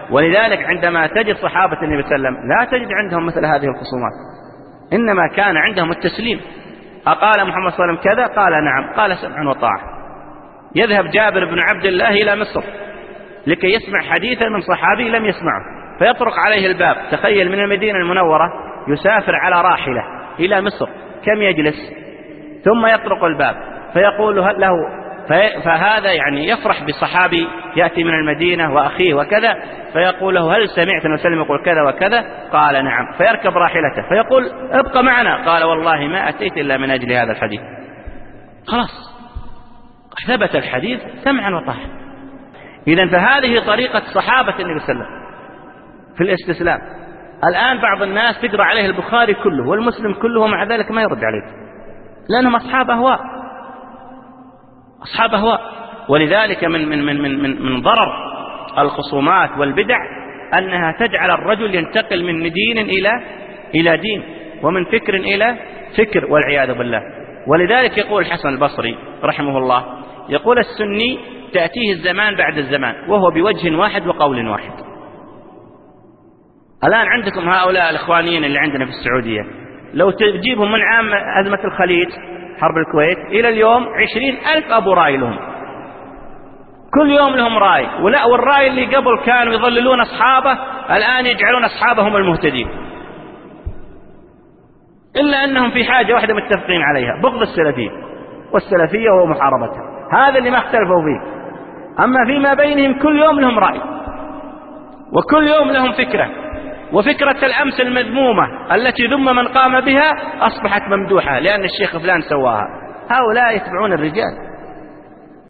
ولذلك عندما تجد صحابة النبي صلى الله عليه وسلم لا تجد عندهم مثل هذه الخصومات، إنما كان عندهم التسليم. أقال محمد صلى الله عليه وسلم كذا؟ قال نعم، قال سمعا وطاعة. يذهب جابر بن عبد الله إلى مصر لكي يسمع حديثا من صحابي لم يسمعه، فيطرق عليه الباب. تخيل من المدينة المنورة يسافر على راحلة إلى مصر، كم يجلس؟ ثم يطرق الباب فيقول هل له، فهذا يعني يفرح بصحابي يأتي من المدينة وأخيه وكذا، فيقول له هل سمعت النبي صلى الله عليه وسلم يقول كذا وكذا؟ قال نعم. فيركب راحلته فيقول ابقى معنا، قال والله ما أتيت إلا من أجل هذا الحديث. خلاص ثبت الحديث سمعا وطاعة. إذن فهذه طريقة صحابة النبي صلى الله عليه وسلم في الاستسلام. الآن بعض الناس تقرأ عليه البخاري كله والمسلم كله ومع ذلك ما يرد عليك، لأنهم أصحاب أهواء، أصحاب أهواء. ولذلك من ضرر الخصومات والبدع أنها تجعل الرجل ينتقل من دين إلى دين، ومن فكر إلى فكر والعياذ بالله. ولذلك يقول الحسن البصري رحمه الله، يقول السني تأتيه الزمان بعد الزمان وهو بوجه واحد وقول واحد. الآن عندكم هؤلاء الإخوانيين اللي عندنا في السعودية، لو تجيبهم من عام أزمة الخليج حرب الكويت إلى اليوم 20,000 أبو رأي لهم، كل يوم لهم رأي. والرأي اللي قبل كانوا يضللون أصحابه الآن يجعلون أصحابهم المهتدين، إلا أنهم في حاجة واحدة متفقين عليها، بغض السلفية والسلفية ومحاربتها، هذا اللي ما اختلفوا فيه. أما فيما بينهم كل يوم لهم رأي وكل يوم لهم فكرة، وفكرة الأمس المذمومة التي ذم من قام بها أصبحت ممدوحة لأن الشيخ فلان سواها. هؤلاء يتبعون الرجال،